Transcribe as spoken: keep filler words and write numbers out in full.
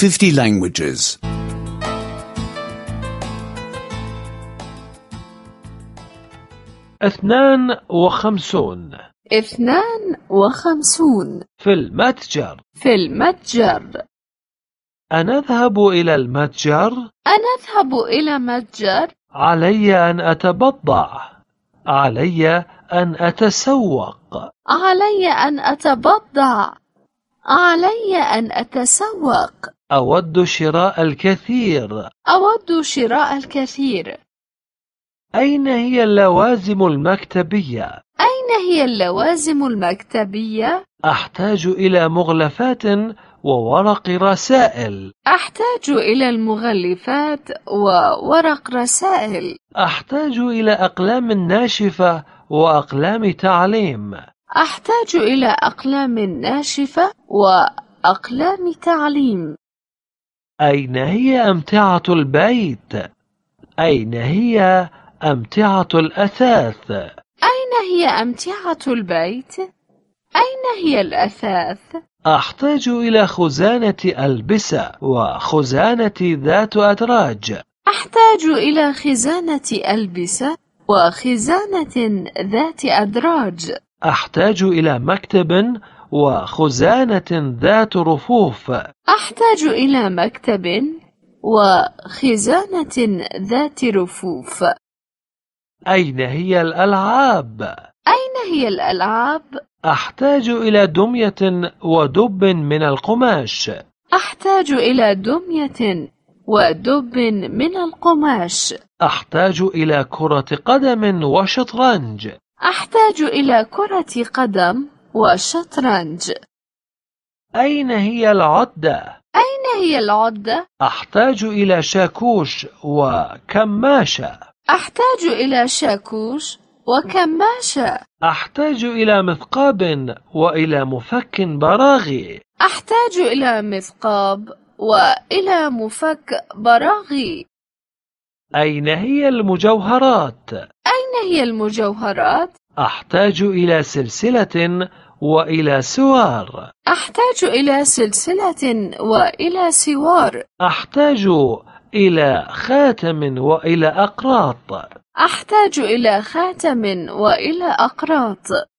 fifty languages. اثنان وخمسون. اثنان وخمسون. في المتجر. في المتجر. أنذهب إلى المتجر. أنذهب إلى متجر. علي أن أتبضع. علي أن أتسوق. علي أن أتبضع. علي أن أتسوق. أود شراء الكثير. أود شراء الكثير. أين هي اللوازم المكتبية؟ أين هي اللوازم المكتبية؟ أحتاج إلى مغلفات وورق رسائل. أحتاج إلى المغلفات وورق رسائل. أحتاج إلى أقلام ناشفة وأقلام تعليم. أحتاج إلى أقلام ناشفة وأقلام تعليم. أين هي أمتعة البيت؟ أين هي أمتعة الأثاث؟ أين هي أمتعة البيت؟ أين هي الأثاث؟ أحتاج إلى خزانة ألبسة وخزانة ذات أدراج. أحتاج إلى خزانة ألبسة وخزانة ذات أدراج. أحتاج إلى مكتب وخزانة ذات رفوف. أحتاج إلى مكتب وخزانة ذات رفوف. أين هي الألعاب؟ أين هي الألعاب؟ أحتاج إلى دمية ودب من القماش. أحتاج إلى دمية ودب من القماش. أحتاج إلى كرة قدم وشطرنج. أحتاج إلى كرة قدم وشطرنج. أين هي العدة؟ أين هي العدة؟ أحتاج إلى شاكوش وكماشة. أحتاج إلى شاكوش وكماشة. أحتاج إلى مثقاب وإلى مفك براغي. أحتاج إلى مثقاب وإلى مفك براغي. أين هي المجوهرات؟ أين هي المجوهرات؟ أحتاج إلى سلسلة وإلى سوار. أحتاج إلى سلسلة وإلى سوار. أحتاج إلى خاتم وإلى أقراط. أحتاج إلى خاتم وإلى أقراط.